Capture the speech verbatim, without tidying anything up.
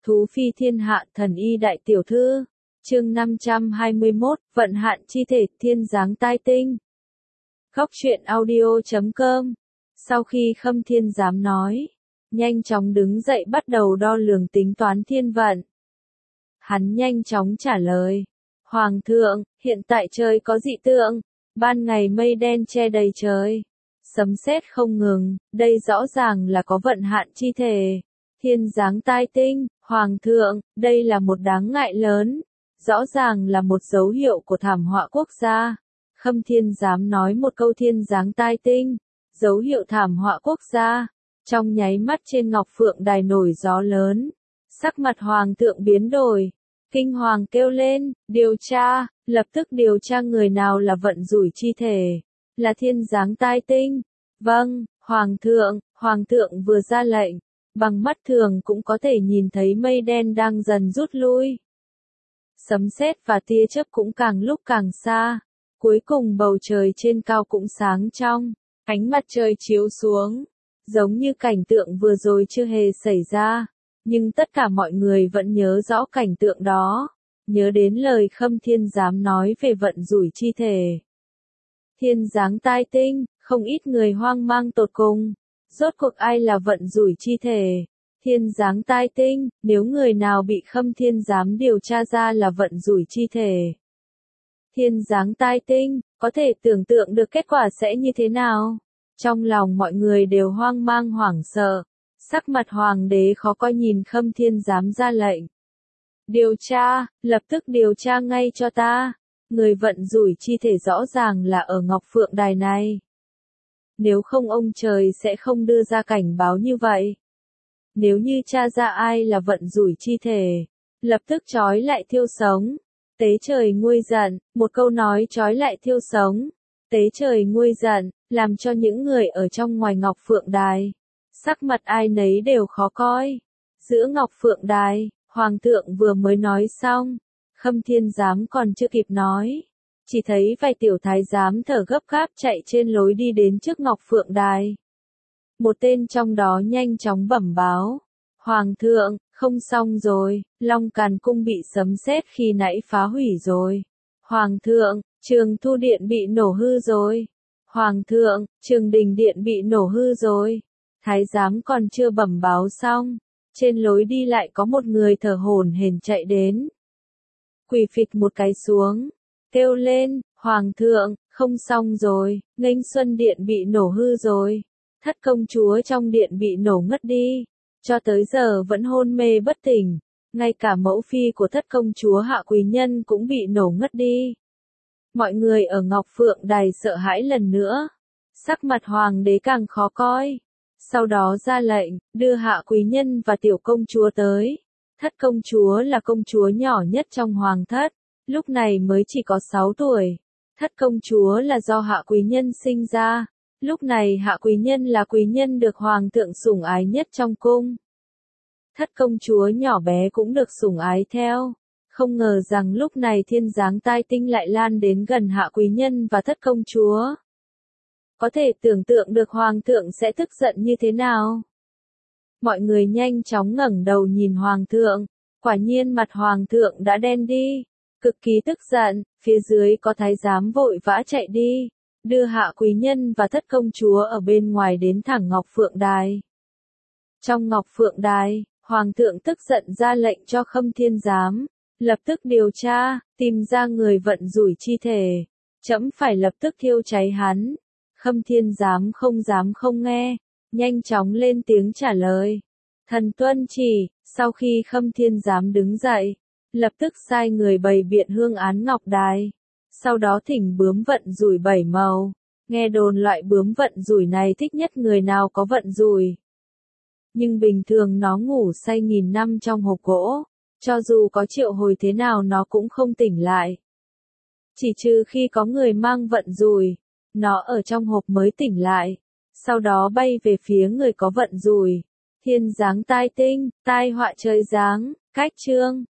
Thú phi thiên hạ thần y đại tiểu thư. Chương năm trăm hai mươi mốt, vận hạn chi thể thiên giáng tai tinh. Góc truyện audio chấm com. Sau khi Khâm Thiên Giám nói, nhanh chóng đứng dậy bắt đầu đo lường tính toán thiên vận. Hắn nhanh chóng trả lời, Hoàng thượng, hiện tại trời có dị tượng, ban ngày mây đen che đầy trời, sấm sét không ngừng, đây rõ ràng là có vận hạn chi thể. Thiên giáng tai tinh, Hoàng thượng, đây là một đáng ngại lớn, rõ ràng là một dấu hiệu của thảm họa quốc gia. Khâm Thiên Giám nói một câu thiên giáng tai tinh, dấu hiệu thảm họa quốc gia. Trong nháy mắt trên ngọc phượng đài nổi gió lớn, sắc mặt Hoàng thượng biến đổi, kinh hoàng kêu lên, điều tra, lập tức điều tra người nào là vận rủi chi thể, là thiên giáng tai tinh. Vâng, Hoàng thượng, Hoàng thượng vừa ra lệnh, bằng mắt thường cũng có thể nhìn thấy mây đen đang dần rút lui. Sấm sét và tia chớp cũng càng lúc càng xa, cuối cùng bầu trời trên cao cũng sáng trong, ánh mặt trời chiếu xuống, giống như cảnh tượng vừa rồi chưa hề xảy ra, nhưng tất cả mọi người vẫn nhớ rõ cảnh tượng đó, nhớ đến lời Khâm Thiên Giám nói về vận rủi chi thể. Thiên giáng tai tinh, không ít người hoang mang tột cùng, rốt cuộc ai là vận rủi chi thể? Thiên giáng tai tinh, nếu người nào bị Khâm Thiên Giám điều tra ra là vận rủi chi thể. Thiên giáng tai tinh, có thể tưởng tượng được kết quả sẽ như thế nào? Trong lòng mọi người đều hoang mang hoảng sợ, sắc mặt hoàng đế khó coi nhìn Khâm Thiên Giám ra lệnh. Điều tra, lập tức điều tra ngay cho ta, người vận rủi chi thể rõ ràng là ở Ngọc Phượng Đài này. Nếu không ông trời sẽ không đưa ra cảnh báo như vậy. Nếu như tra ra ai là vận rủi chi thể, lập tức trói lại thiêu sống. Tế trời nguôi giận, một câu nói trói lại thiêu sống. Tế trời nguôi giận, làm cho những người ở trong ngoài Ngọc Phượng Đài, sắc mặt ai nấy đều khó coi. Giữa Ngọc Phượng Đài, Hoàng thượng vừa mới nói xong, Khâm Thiên Giám còn chưa kịp nói, chỉ thấy vài tiểu thái giám thở gấp gáp chạy trên lối đi đến trước Ngọc Phượng Đài. Một tên trong đó nhanh chóng bẩm báo, Hoàng thượng, không xong rồi, Long Càn Cung bị sấm sét khi nãy phá hủy rồi. Hoàng thượng, Trường Thu Điện bị nổ hư rồi. Hoàng thượng, Trường Đình Điện bị nổ hư rồi. Thái giám còn chưa bẩm báo xong, trên lối đi lại có một người thở hổn hển chạy đến. Quỳ phịch một cái xuống, kêu lên, Hoàng thượng, không xong rồi, Nghênh Xuân Điện bị nổ hư rồi. Thất công chúa trong điện bị nổ ngất đi, cho tới giờ vẫn hôn mê bất tỉnh, ngay cả mẫu phi của thất công chúa Hạ Quý Nhân cũng bị nổ ngất đi. Mọi người ở Ngọc Phượng Đài sợ hãi lần nữa, sắc mặt hoàng đế càng khó coi, sau đó ra lệnh, đưa Hạ Quý Nhân và tiểu công chúa tới. Thất công chúa là công chúa nhỏ nhất trong hoàng thất, lúc này mới chỉ có sáu tuổi. Thất công chúa là do Hạ Quý Nhân sinh ra. Lúc này Hạ Quý Nhân là quý nhân được Hoàng thượng sủng ái nhất trong cung. Thất công chúa nhỏ bé cũng được sủng ái theo. Không ngờ rằng lúc này thiên giáng tai tinh lại lan đến gần Hạ Quý Nhân và thất công chúa. Có thể tưởng tượng được Hoàng thượng sẽ tức giận như thế nào. Mọi người nhanh chóng ngẩng đầu nhìn Hoàng thượng. Quả nhiên mặt Hoàng thượng đã đen đi. Cực kỳ tức giận, phía dưới có thái giám vội vã chạy đi, đưa Hạ Quý Nhân và thất công chúa ở bên ngoài đến thẳng Ngọc Phượng Đài. Trong Ngọc Phượng Đài, Hoàng thượng tức giận ra lệnh cho Khâm Thiên Giám, lập tức điều tra, tìm ra người vận rủi chi thể, trẫm phải lập tức thiêu cháy hắn. Khâm Thiên Giám không dám không nghe, nhanh chóng lên tiếng trả lời. Thần tuân chỉ. Sau khi Khâm Thiên Giám đứng dậy, lập tức sai người bày biện hương án Ngọc Đài. Sau đó thỉnh bướm vận rủi bảy màu, nghe đồn loại bướm vận rủi này thích nhất người nào có vận rủi. Nhưng bình thường nó ngủ say nghìn năm trong hộp gỗ, cho dù có triệu hồi thế nào nó cũng không tỉnh lại. Chỉ trừ khi có người mang vận rủi, nó ở trong hộp mới tỉnh lại, sau đó bay về phía người có vận rủi. Thiên giáng tai tinh, tai họa trời giáng, cách chương.